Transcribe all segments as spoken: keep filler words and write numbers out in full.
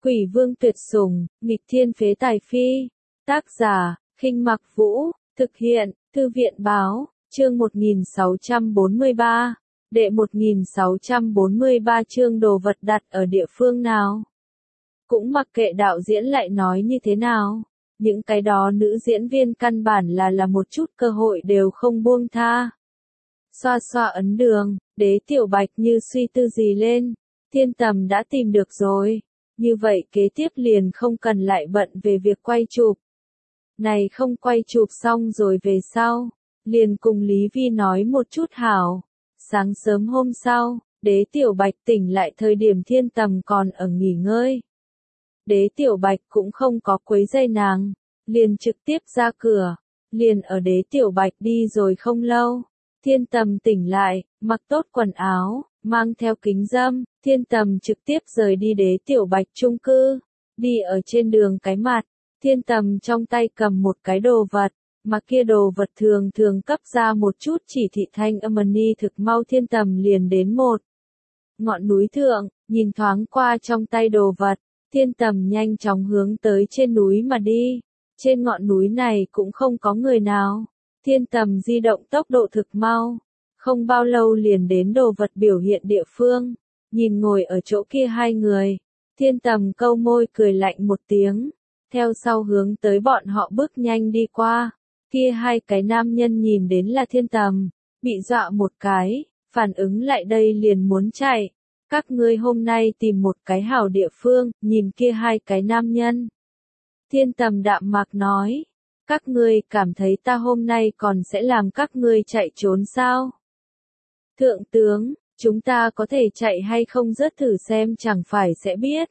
Quỷ vương tuyệt sủng, nghịch thiên phế tài phi. Tác giả, Khinh Mặc Vũ, thực hiện, Thư viện báo, chương một nghìn sáu trăm bốn mươi ba. Đệ một nghìn sáu trăm bốn mươi ba chương đồ vật đặt ở địa phương nào. Cũng mặc kệ đạo diễn lại nói như thế nào. Những cái đó nữ diễn viên căn bản là là một chút cơ hội đều không buông tha. Xoa xoa ấn đường, Đế Tiểu Bạch như suy tư gì lên. Thiên Tầm đã tìm được rồi. Như vậy kế tiếp liền không cần lại bận về việc quay chụp. Này không quay chụp xong rồi về sau. Liền cùng Lý Vi nói một chút hảo. Sáng sớm hôm sau, Đế Tiểu Bạch tỉnh lại thời điểm Thiên Tầm còn ở nghỉ ngơi. Đế Tiểu Bạch cũng không có quấy rầy nàng, liền trực tiếp ra cửa, liền ở Đế Tiểu Bạch đi rồi không lâu. Thiên Tầm tỉnh lại, mặc tốt quần áo, mang theo kính râm, Thiên Tầm trực tiếp rời đi Đế Tiểu Bạch chung cư, đi ở trên đường cái mặt, Thiên Tầm trong tay cầm một cái đồ vật, mà kia đồ vật thường thường cấp ra một chút chỉ thị thanh âm ni thực mau Thiên Tầm liền đến một ngọn núi thượng, nhìn thoáng qua trong tay đồ vật, Thiên Tầm nhanh chóng hướng tới trên núi mà đi. Trên ngọn núi này cũng không có người nào. Thiên Tầm di động tốc độ thực mau. Không bao lâu liền đến đồ vật biểu hiện địa phương. Nhìn ngồi ở chỗ kia hai người. Thiên Tầm câu môi cười lạnh một tiếng. Theo sau hướng tới bọn họ bước nhanh đi qua. Kia hai cái nam nhân nhìn đến là Thiên Tầm. Bị dọa một cái. Phản ứng lại đây liền muốn chạy. Các ngươi hôm nay tìm một cái hảo địa phương, nhìn kia hai cái nam nhân. Thiên Tầm đạm mạc nói, các ngươi cảm thấy ta hôm nay còn sẽ làm các ngươi chạy trốn sao? Thượng tướng, chúng ta có thể chạy hay không rớt thử xem chẳng phải sẽ biết.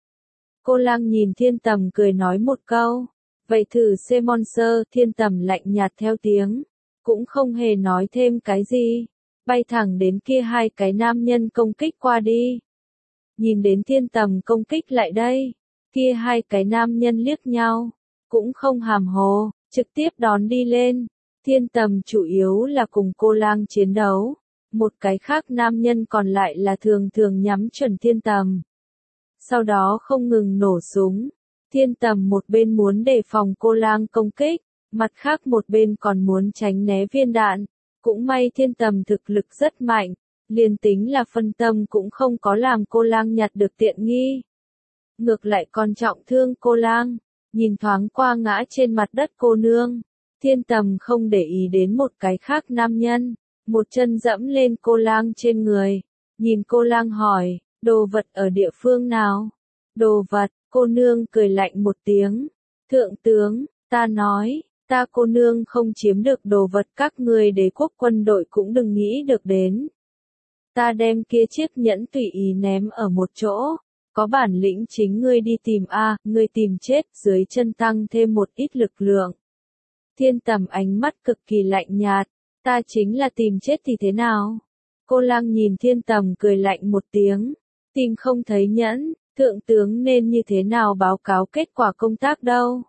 Cô Lang nhìn Thiên Tầm cười nói một câu, vậy thử xem Monster, Thiên Tầm lạnh nhạt theo tiếng, cũng không hề nói thêm cái gì. Bay thẳng đến kia hai cái nam nhân công kích qua đi. Nhìn đến Thiên Tầm công kích lại đây, kia hai cái nam nhân liếc nhau, cũng không hàm hồ, trực tiếp đón đi lên. Thiên Tầm chủ yếu là cùng Cô Lang chiến đấu, một cái khác nam nhân còn lại là thường thường nhắm chuẩn Thiên Tầm. Sau đó không ngừng nổ súng, Thiên Tầm một bên muốn đề phòng Cô Lang công kích, mặt khác một bên còn muốn tránh né viên đạn. Cũng may Thiên Tầm thực lực rất mạnh, liền tính là phân tâm cũng không có làm Cô Lang nhặt được tiện nghi. Ngược lại còn trọng thương Cô Lang, nhìn thoáng qua ngã trên mặt đất cô nương. Thiên Tầm không để ý đến một cái khác nam nhân, một chân dẫm lên Cô Lang trên người. Nhìn Cô Lang hỏi, đồ vật ở địa phương nào? Đồ vật, cô nương cười lạnh một tiếng. Thượng tướng, ta nói. Ta cô nương không chiếm được đồ vật các ngươi đế quốc quân đội cũng đừng nghĩ được đến. Ta đem kia chiếc nhẫn tùy ý ném ở một chỗ. Có bản lĩnh chính ngươi đi tìm a, ngươi tìm chết dưới chân tăng thêm một ít lực lượng. Thiên Tầm ánh mắt cực kỳ lạnh nhạt. Ta chính là tìm chết thì thế nào? Cô Lang nhìn Thiên Tầm cười lạnh một tiếng. Tìm không thấy nhẫn, thượng tướng nên như thế nào báo cáo kết quả công tác đâu?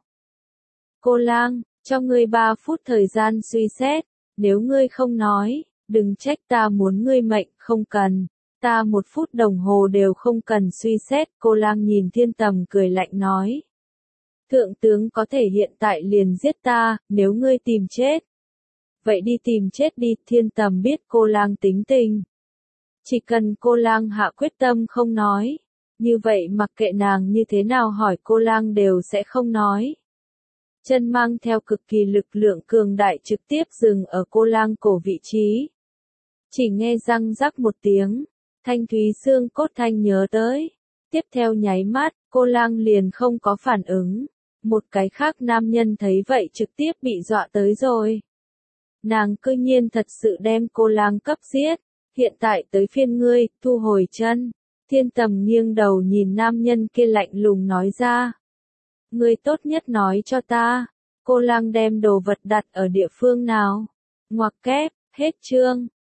Cô Lang. Cho ngươi ba phút thời gian suy xét, nếu ngươi không nói, đừng trách ta muốn ngươi mệnh, không cần, ta một phút đồng hồ đều không cần suy xét. Cô Lang nhìn Thiên Tầm cười lạnh nói. Thượng tướng có thể hiện tại liền giết ta, nếu ngươi tìm chết. Vậy đi tìm chết đi, Thiên Tầm biết Cô Lang tính tình. Chỉ cần Cô Lang hạ quyết tâm không nói, như vậy mặc kệ nàng như thế nào hỏi Cô Lang đều sẽ không nói. Chân mang theo cực kỳ lực lượng cường đại trực tiếp dừng ở Cô Lang cổ vị trí. Chỉ nghe răng rắc một tiếng, thanh thúy xương cốt thanh nhớ tới. Tiếp theo nháy mắt, Cô Lang liền không có phản ứng. Một cái khác nam nhân thấy vậy trực tiếp bị dọa tới rồi. Nàng cư nhiên thật sự đem Cô Lang cấp giết. Hiện tại tới phiên ngươi, thu hồi chân. Thiên Tầm nghiêng đầu nhìn nam nhân kia lạnh lùng nói ra. Ngươi tốt nhất nói cho ta, Cô Lang đem đồ vật đặt ở địa phương nào? Ngoặc kép, hết chương.